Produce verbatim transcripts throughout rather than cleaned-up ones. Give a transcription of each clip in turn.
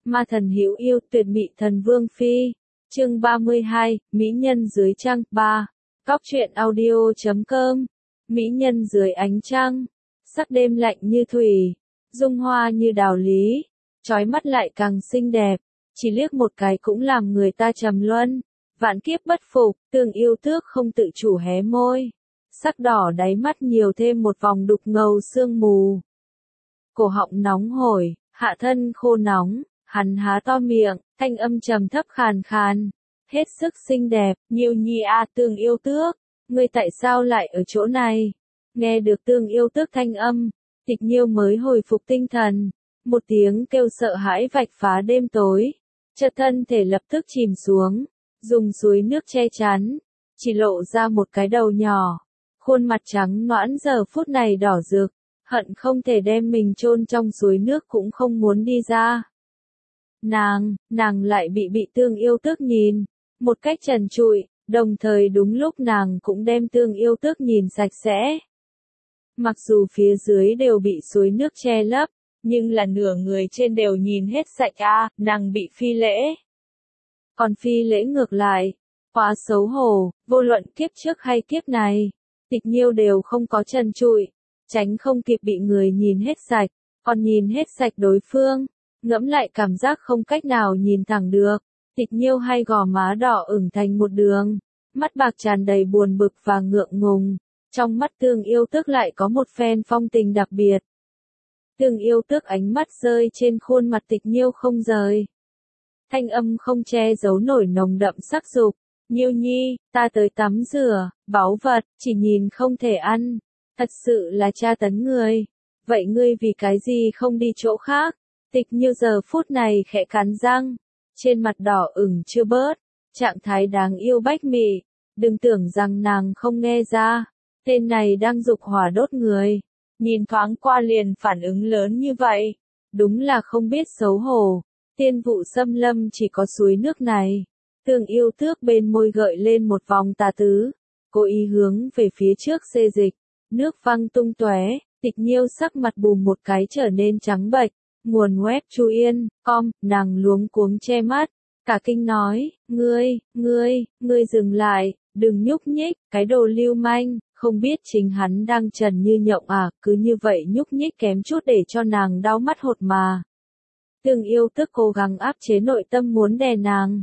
Ma thần hữu yêu tuyệt mỹ thần vương phi. Chương ba mươi hai, Mỹ nhân dưới trăng. ba. Cóc truyện audio chấm com. Mỹ nhân dưới ánh trăng. Sắc đêm lạnh như thủy, dung hoa như đào lý, chói mắt lại càng xinh đẹp, chỉ liếc một cái cũng làm người ta trầm luân. Vạn kiếp bất phục, Tương Yêu Tước không tự chủ hé môi. Sắc đỏ đáy mắt nhiều thêm một vòng đục ngầu sương mù. Cổ họng nóng hổi, hạ thân khô nóng, hắn há to miệng, thanh âm trầm thấp khàn khàn. Hết sức xinh đẹp, Nhiêu nhi a Tương Yêu Tước, ngươi tại sao lại ở chỗ này? Nghe được Tương Yêu Tước thanh âm, Tịch Nhiêu mới hồi phục tinh thần. Một tiếng kêu sợ hãi vạch phá đêm tối. Chợt thân thể lập tức chìm xuống, dùng suối nước che chắn, chỉ lộ ra một cái đầu nhỏ. Khuôn mặt trắng nõn giờ phút này đỏ rực, hận không thể đem mình chôn trong suối nước cũng không muốn đi ra. Nàng, nàng lại bị bị Tương Yêu Tước nhìn, một cách trần trụi, đồng thời đúng lúc nàng cũng đem Tương Yêu Tước nhìn sạch sẽ. Mặc dù phía dưới đều bị suối nước che lấp, nhưng là nửa người trên đều nhìn hết sạch a, à, nàng bị phi lễ. Còn phi lễ ngược lại, quá xấu hổ, vô luận kiếp trước hay kiếp này, Tịch Nhiêu đều không có trần trụi, tránh không kịp bị người nhìn hết sạch, còn nhìn hết sạch đối phương, ngẫm lại cảm giác không cách nào nhìn thẳng được. Tịch Nhiêu hai gò má đỏ ửng thành một đường, mắt bạc tràn đầy buồn bực và ngượng ngùng, trong mắt Tương Yêu Tước lại có một phen phong tình đặc biệt. Tương Yêu Tước ánh mắt rơi trên khuôn mặt Tịch Nhiêu không rời. Thanh âm không che giấu nổi nồng đậm sắc dục. Nhiêu nhi, ta tới tắm rửa, báu vật, chỉ nhìn không thể ăn. Thật sự là tra tấn người. Vậy ngươi vì cái gì không đi chỗ khác? Tịch Nhiêu giờ phút này khẽ cắn răng. Trên mặt đỏ ửng chưa bớt. Trạng thái đáng yêu bách mị. Đừng tưởng rằng nàng không nghe ra. Tên này đang dục hỏa đốt người. Nhìn thoáng qua liền phản ứng lớn như vậy. Đúng là không biết xấu hổ. Tiên vụ xâm lâm chỉ có suối nước này. Tương Yêu Tước bên môi gợi lên một vòng tà tứ. Cố ý hướng về phía trước xê dịch. Nước văng tung tóe. Tịch Nhiêu sắc mặt bùm một cái trở nên trắng bệch. Nguồn web Chu Yên, com, nàng luống cuống che mắt. Cả kinh nói, ngươi, ngươi, ngươi dừng lại, đừng nhúc nhích, cái đồ lưu manh. Không biết chính hắn đang trần như nhộng à, cứ như vậy nhúc nhích kém chút để cho nàng đau mắt hột mà. Tương Yêu Tước cố gắng áp chế nội tâm muốn đè nàng.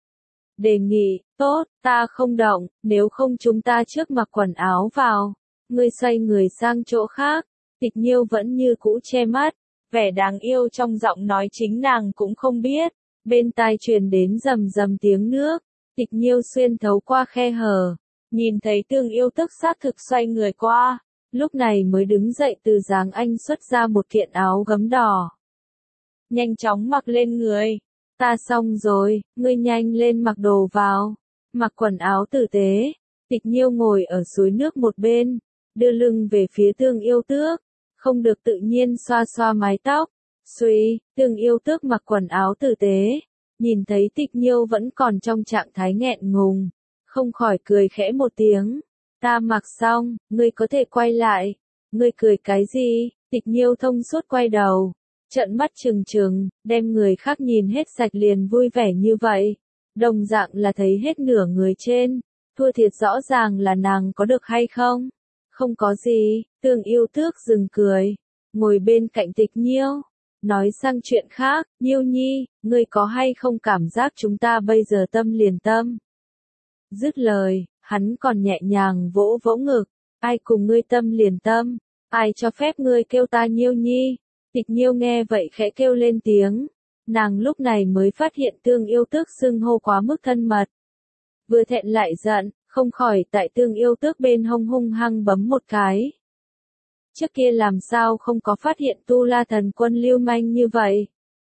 Đề nghị, tốt, ta không động, nếu không chúng ta trước mặc quần áo vào. Ngươi xoay người sang chỗ khác. Tịch Nhiêu vẫn như cũ che mắt, vẻ đáng yêu trong giọng nói chính nàng cũng không biết. Bên tai truyền đến rầm rầm tiếng nước. Tịch Nhiêu xuyên thấu qua khe hở, nhìn thấy Tương Yêu Tước xác thực xoay người qua, lúc này mới đứng dậy từ dáng anh xuất ra một kiện áo gấm đỏ. Nhanh chóng mặc lên người. Ta xong rồi, ngươi nhanh lên mặc đồ vào. Mặc quần áo tử tế. Tịch Nhiêu ngồi ở suối nước một bên, đưa lưng về phía Tương Yêu Tước, không được tự nhiên xoa xoa mái tóc. Suy, Tương Yêu Tước mặc quần áo tử tế, nhìn thấy Tịch Nhiêu vẫn còn trong trạng thái nghẹn ngùng, không khỏi cười khẽ một tiếng. Ta mặc xong, ngươi có thể quay lại. Ngươi cười cái gì? Tịch Nhiêu thông suốt quay đầu, trợn mắt trừng trừng, đem người khác nhìn hết sạch liền vui vẻ như vậy. Đồng dạng là thấy hết nửa người trên, thua thiệt rõ ràng là nàng có được hay không? Không có gì. Tương Yêu Tước dừng cười, ngồi bên cạnh Tịch Nhiêu, nói sang chuyện khác. Nhiêu nhi, ngươi có hay không cảm giác chúng ta bây giờ tâm liền tâm? Dứt lời, hắn còn nhẹ nhàng vỗ vỗ ngực. Ai cùng ngươi tâm liền tâm? Ai cho phép ngươi kêu ta Nhiêu nhi? Tịch Nhiêu nghe vậy khẽ kêu lên tiếng. Nàng lúc này mới phát hiện Tương Yêu Tước xưng hô quá mức thân mật. Vừa thẹn lại giận, không khỏi tại Tương Yêu Tước bên hông hung hăng bấm một cái. Trước kia làm sao không có phát hiện Tu La Thần Quân lưu manh như vậy?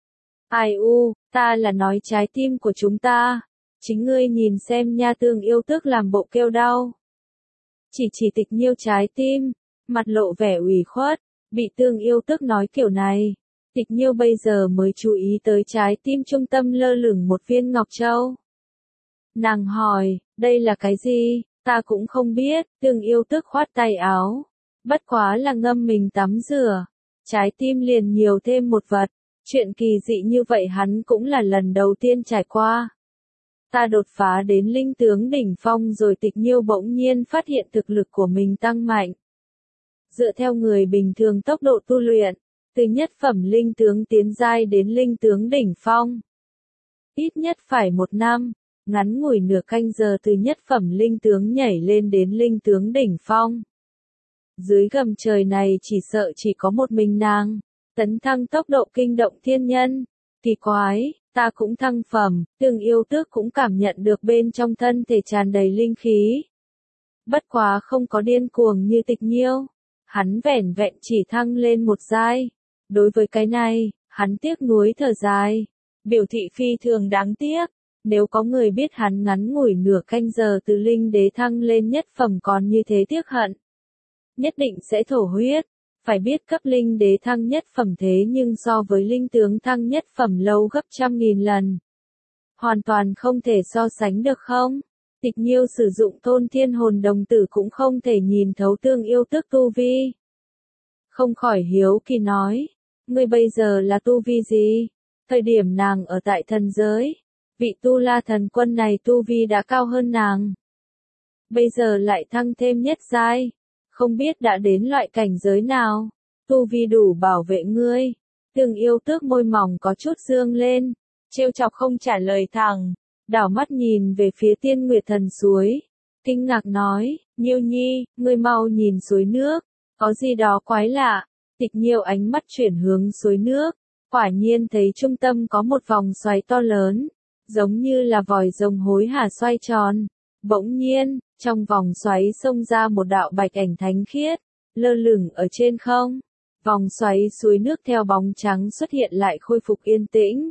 Ai u, ta là nói trái tim của chúng ta. Chính ngươi nhìn xem nha. Tương Yêu Tước làm bộ kêu đau. Chỉ chỉ Tịch Nhiêu trái tim, mặt lộ vẻ ủy khuất, bị Tương Yêu Tước nói kiểu này. Tịch Nhiêu bây giờ mới chú ý tới trái tim trung tâm lơ lửng một viên ngọc châu. Nàng hỏi, đây là cái gì? Ta cũng không biết. Tương Yêu Tước khoát tay áo. Bất quá là ngâm mình tắm rửa. Trái tim liền nhiều thêm một vật. Chuyện kỳ dị như vậy hắn cũng là lần đầu tiên trải qua. Ta đột phá đến linh tướng đỉnh phong rồi. Tịch Nhiêu bỗng nhiên phát hiện thực lực của mình tăng mạnh. Dựa theo người bình thường tốc độ tu luyện, từ nhất phẩm linh tướng tiến giai đến linh tướng đỉnh phong, ít nhất phải một năm, ngắn ngủi nửa canh giờ từ nhất phẩm linh tướng nhảy lên đến linh tướng đỉnh phong. Dưới gầm trời này chỉ sợ chỉ có một mình nàng, tấn thăng tốc độ kinh động thiên nhân. Kỳ quái, ta cũng thăng phẩm, Tương Yêu Tước cũng cảm nhận được bên trong thân thể tràn đầy linh khí. Bất quá không có điên cuồng như Tịch Nhiêu, hắn vẻn vẹn chỉ thăng lên một giai. Đối với cái này, hắn tiếc nuối thở dài, biểu thị phi thường đáng tiếc. Nếu có người biết hắn ngắn ngủi nửa canh giờ từ linh đế thăng lên nhất phẩm còn như thế tiếc hận, nhất định sẽ thổ huyết. Phải biết cấp linh đế thăng nhất phẩm thế nhưng so với linh tướng thăng nhất phẩm lâu gấp trăm nghìn lần. Hoàn toàn không thể so sánh được không? Tịch Nhiêu sử dụng Tôn Thiên Hồn Đồng Tử cũng không thể nhìn thấu Tương Yêu Tước tu vi. Không khỏi hiếu kỳ nói, ngươi bây giờ là tu vi gì? Thời điểm nàng ở tại thần giới, vị Tu La Thần Quân này tu vi đã cao hơn nàng. Bây giờ lại thăng thêm nhất giai, không biết đã đến loại cảnh giới nào, tu vi đủ bảo vệ ngươi. Tương Yêu Tước môi mỏng có chút dương lên, trêu chọc không trả lời thẳng, đảo mắt nhìn về phía Tiên Nguyệt Thần suối, kinh ngạc nói, Nhiêu Nhi, ngươi mau nhìn suối nước, có gì đó quái lạ. Tịch Nhiêu ánh mắt chuyển hướng suối nước, quả nhiên thấy trung tâm có một vòng xoáy to lớn, giống như là vòi rồng hối hả xoay tròn. Bỗng nhiên, trong vòng xoáy xông ra một đạo bạch ảnh thánh khiết, lơ lửng ở trên không. Vòng xoáy suối nước theo bóng trắng xuất hiện lại khôi phục yên tĩnh.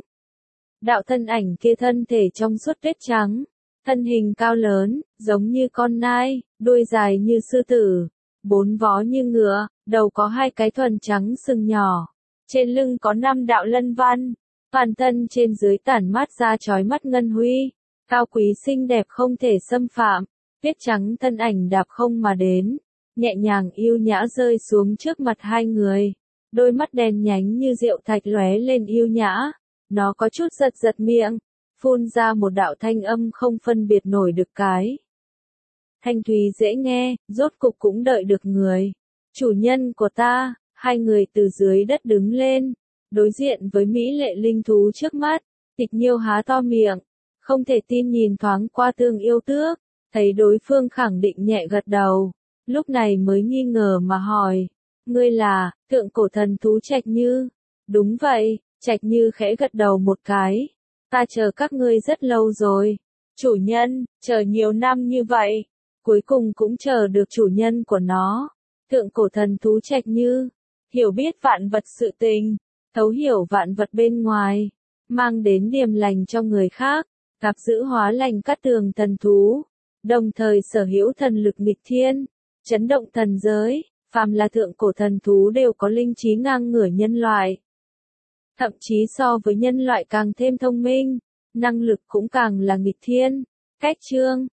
Đạo thân ảnh kia thân thể trong suốt tuyết trắng, thân hình cao lớn, giống như con nai, đuôi dài như sư tử, bốn vó như ngựa, đầu có hai cái thuần trắng sừng nhỏ, trên lưng có năm đạo lân văn, toàn thân trên dưới tản mát ra chói mắt ngân huy, cao quý xinh đẹp không thể xâm phạm. Tuyết trắng thân ảnh đạp không mà đến, nhẹ nhàng yêu nhã rơi xuống trước mặt hai người, đôi mắt đen nhánh như rượu thạch lóe lên yêu nhã, nó có chút giật giật miệng, phun ra một đạo thanh âm không phân biệt nổi được cái. Thanh thúy dễ nghe, rốt cục cũng đợi được người. Chủ nhân của ta. Hai người từ dưới đất đứng lên, đối diện với mỹ lệ linh thú trước mắt. Tịch Nhiêu há to miệng, không thể tin nhìn thoáng qua Tương Yêu Tước, thấy đối phương khẳng định nhẹ gật đầu, lúc này mới nghi ngờ mà hỏi, ngươi là Thượng Cổ Thần Thú Trạch Như? Đúng vậy. Trạch Như khẽ gật đầu một cái, ta chờ các ngươi rất lâu rồi. Chủ nhân, chờ nhiều năm như vậy, cuối cùng cũng chờ được chủ nhân của nó. Thượng Cổ Thần Thú Trạch Như, hiểu biết vạn vật sự tình, thấu hiểu vạn vật bên ngoài, mang đến điềm lành cho người khác, gặp giữ hóa lành cát tường thần thú, đồng thời sở hữu thần lực nghịch thiên, chấn động thần giới. Phàm là thượng cổ thần thú đều có linh trí ngang ngửa nhân loại, thậm chí so với nhân loại càng thêm thông minh, năng lực cũng càng là nghịch thiên. Cách chương